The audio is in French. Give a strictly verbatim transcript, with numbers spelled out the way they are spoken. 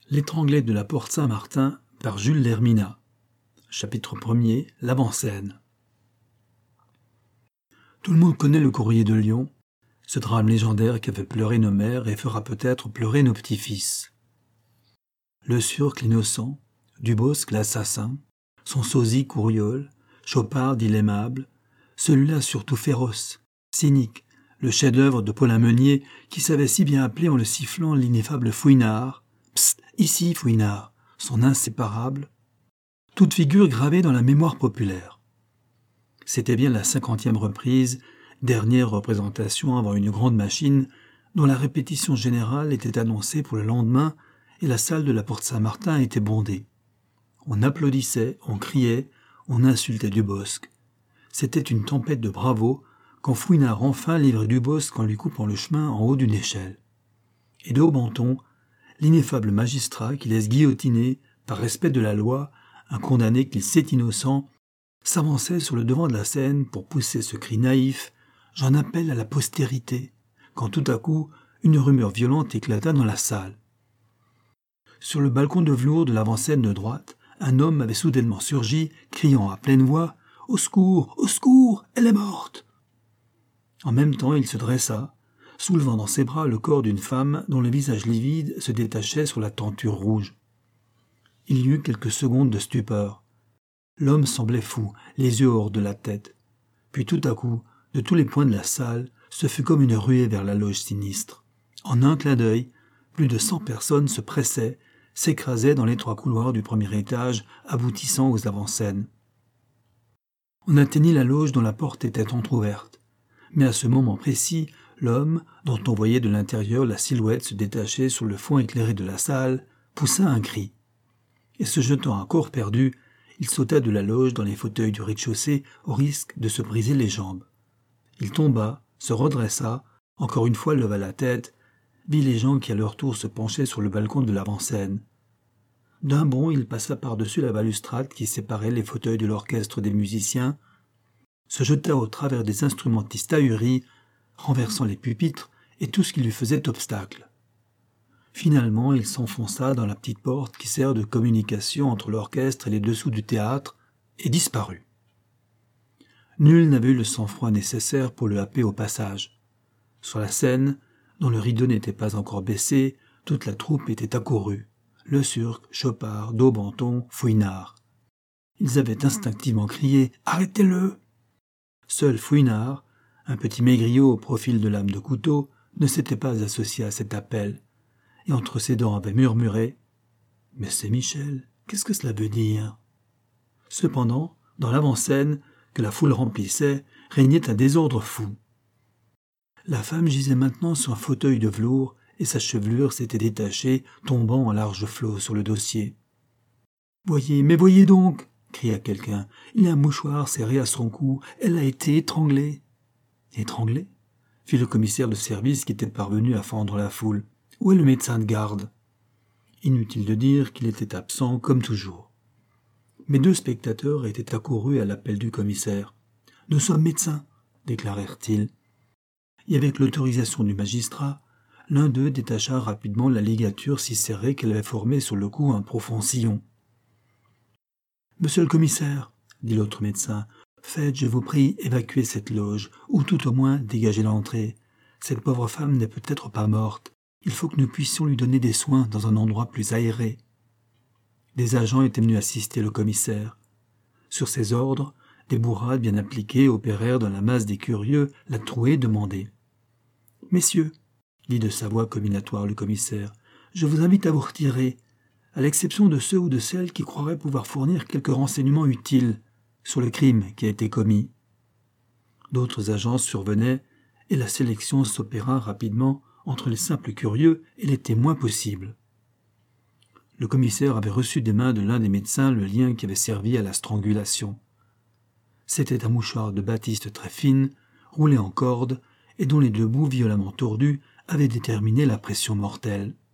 L'étranglé de la porte Saint-Martin par Jules Lerminat. Chapitre premier. L'avant-scène. Tout le monde connaît le courrier de Lyon, ce drame légendaire qui a fait pleurer nos mères et fera peut-être pleurer nos petits-fils. Le Surc l'innocent, Dubosc l'assassin, son sosie Couriol, Chopard l'aimable, celui-là surtout féroce, cynique, le chef-d'œuvre de Paulin Meunier qui savait si bien appeler en le sifflant l'ineffable Fouinard. Psst, ici Fouinard, son inséparable. Toute figure gravée dans la mémoire populaire. C'était bien la cinquantième reprise, dernière représentation avant une grande machine, dont la répétition générale était annoncée pour le lendemain et la salle de la Porte Saint-Martin était bondée. On applaudissait, on criait, on insultait Dubosc. C'était une tempête de bravos quand Fouinard enfin livrait Dubosc en lui coupant le chemin en haut d'une échelle. Et de haut bon ton, l'ineffable magistrat qui laisse guillotiner, par respect de la loi, un condamné qu'il sait innocent, s'avançait sur le devant de la scène pour pousser ce cri naïf « J'en appelle à la postérité », quand tout à coup, une rumeur violente éclata dans la salle. Sur le balcon de velours de l'avant-scène de droite, un homme avait soudainement surgi, criant à pleine voix « Au secours, au secours, elle est morte !» En même temps, il se dressa, soulevant dans ses bras le corps d'une femme dont le visage livide se détachait sur la tenture rouge. Il y eut quelques secondes de stupeur. L'homme semblait fou, les yeux hors de la tête. Puis tout à coup, de tous les points de la salle, ce fut comme une ruée vers la loge sinistre. En un clin d'œil, plus de cent personnes se pressaient, s'écrasaient dans l'étroit couloir du premier étage aboutissant aux avant-scènes. On atteignit la loge dont la porte était entr'ouverte. Mais à ce moment précis, l'homme, dont on voyait de l'intérieur la silhouette se détacher sur le fond éclairé de la salle, poussa un cri. Et se jetant à corps perdu, il sauta de la loge dans les fauteuils du rez-de-chaussée au risque de se briser les jambes. Il tomba, se redressa, encore une fois leva la tête, vit les gens qui à leur tour se penchaient sur le balcon de l'avant-scène. D'un bond, il passa par-dessus la balustrade qui séparait les fauteuils de l'orchestre des musiciens, se jeta au travers des instrumentistes ahuris, renversant les pupitres et tout ce qui lui faisait obstacle. Finalement, il s'enfonça dans la petite porte qui sert de communication entre l'orchestre et les dessous du théâtre et disparut. Nul n'avait eu le sang-froid nécessaire pour le happer au passage. Sur la scène, dont le rideau n'était pas encore baissé, toute la troupe était accourue. Le Surc, Chopard, Daubenton, Fouinard. Ils avaient instinctivement crié « Arrêtez-le !» Seul Fouinard, un petit maigriot au profil de lame de couteau, ne s'était pas associé à cet appel, et entre ses dents avait murmuré « Mais c'est Michel, qu'est-ce que cela veut dire ?» Cependant, dans l'avant-scène, que la foule remplissait, régnait un désordre fou. La femme gisait maintenant sur un fauteuil de velours, et sa chevelure s'était détachée, tombant en larges flots sur le dossier. « Voyez, mais voyez donc !» cria quelqu'un. « Il y a un mouchoir serré à son cou, elle a été étranglée. » « Étranglée ?» fit le commissaire de service qui était parvenu à fendre la foule. « Où est le médecin de garde ?» Inutile de dire qu'il était absent, comme toujours. Mais deux spectateurs étaient accourus à l'appel du commissaire. « Nous sommes médecins !» déclarèrent-ils. Et avec l'autorisation du magistrat, l'un d'eux détacha rapidement la ligature si serrée qu'elle avait formé sur le cou un profond sillon. « Monsieur le commissaire, » dit l'autre médecin, « faites, je vous prie, évacuer cette loge, ou tout au moins dégager l'entrée. Cette pauvre femme n'est peut-être pas morte. Il faut que nous puissions lui donner des soins dans un endroit plus aéré. » Des agents étaient venus assister le commissaire. Sur ses ordres, des bourrades bien appliquées opérèrent dans la masse des curieux la trouée demandée. « Messieurs, » dit de sa voix comminatoire le commissaire, « je vous invite à vous retirer, à l'exception de ceux ou de celles qui croiraient pouvoir fournir quelques renseignements utiles sur le crime qui a été commis. » D'autres agents survenaient, et la sélection s'opéra rapidement entre les simples curieux et les témoins possibles. Le commissaire avait reçu des mains de l'un des médecins le lien qui avait servi à la strangulation. C'était un mouchoir de batiste très fine, roulé en corde, et dont les deux bouts violemment tordus avaient déterminé la pression mortelle.